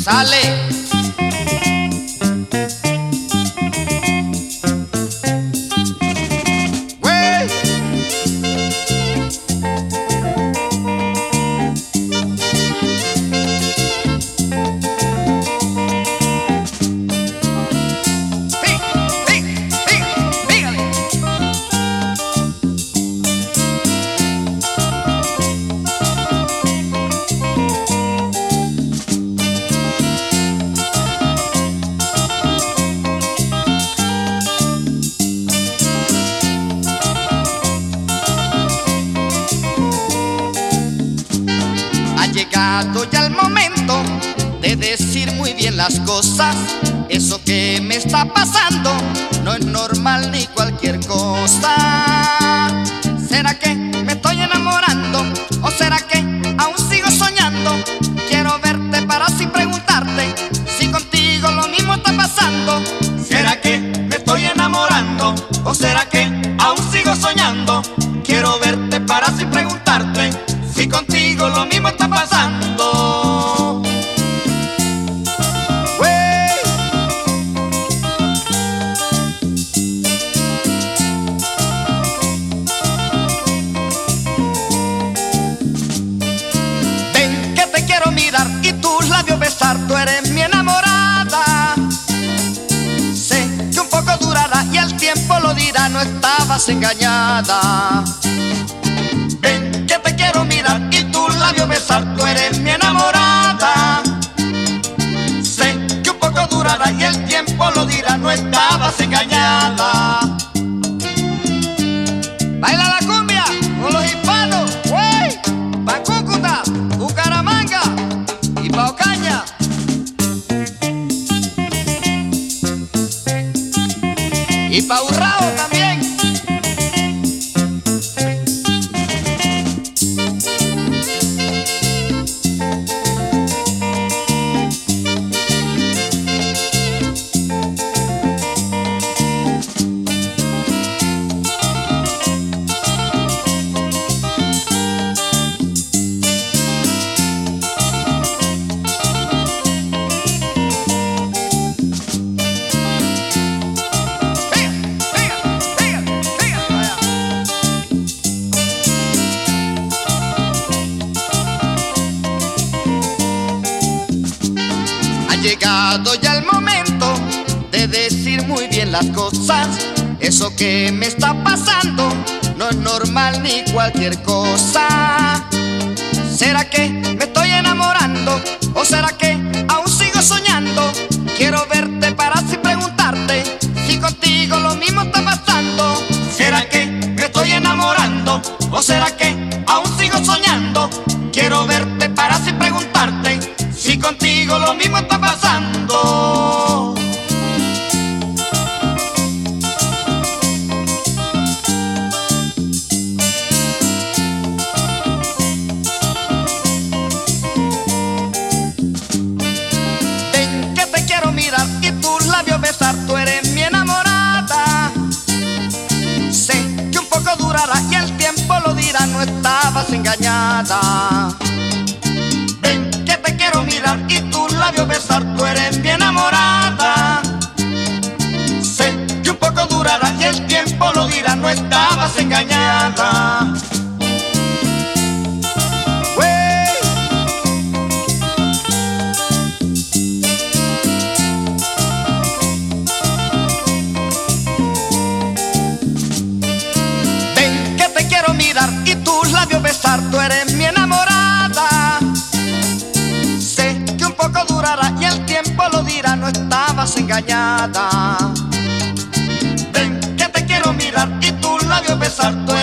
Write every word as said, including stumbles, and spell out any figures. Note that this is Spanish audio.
Sale. Llegado ya el momento de decir muy bien las cosas. Eso que me está pasando no es normal ni cualquier cosa. ¿Será que me estoy enamorando o será que aún sigo soñando? Quiero verte para así preguntarte si contigo lo mismo está pasando. ¿Será que me estoy enamorando o será que aún sigo soñando? Quiero verte para así preguntarte si contigo lo mismo está pasando. Wey. Ven que te quiero mirar y tus labios besar. Tú eres mi enamorada. Sé que un poco durará y el tiempo lo dirá. No estabas engañada. Ven que te quiero mirar y tus labios besar. Tú eres mi enamorada. Sé que un poco durará y el tiempo lo dirá. No estabas engañada. Baila la cumbia con los hispanos, wey. Pa' Cúcuta, Bucaramanga y pa' Ocaña. Y pa' Urrao también. Ha llegado ya el momento de decir muy bien las cosas. Eso que me está pasando no es normal ni cualquier cosa. ¿Será que me estoy enamorando o será que aún sigo soñando? Quiero verte para así preguntarte si contigo lo mismo está pasando. ¿Será que me estoy enamorando o será que aún sigo soñando? Quiero verte para así preguntarte si contigo lo mismo está pasando. Ven que te quiero mirar y tus labios besar. Tú eres mi enamorada. Sé que un poco durará y el tiempo lo dirá. No estabas engañada. Ven que te quiero mirar y tus labios besar. Tú eres mi enamorada. Sé que un poco durará y el tiempo lo dirá. No estabas engañada. Wey. Ven que te quiero mirar y tus labios besar. Tú eres mi enamorada. Sé que un poco durará y el tiempo lo dirá. No estabas engañada. Ven que te quiero mirar y tus labios besar. Tú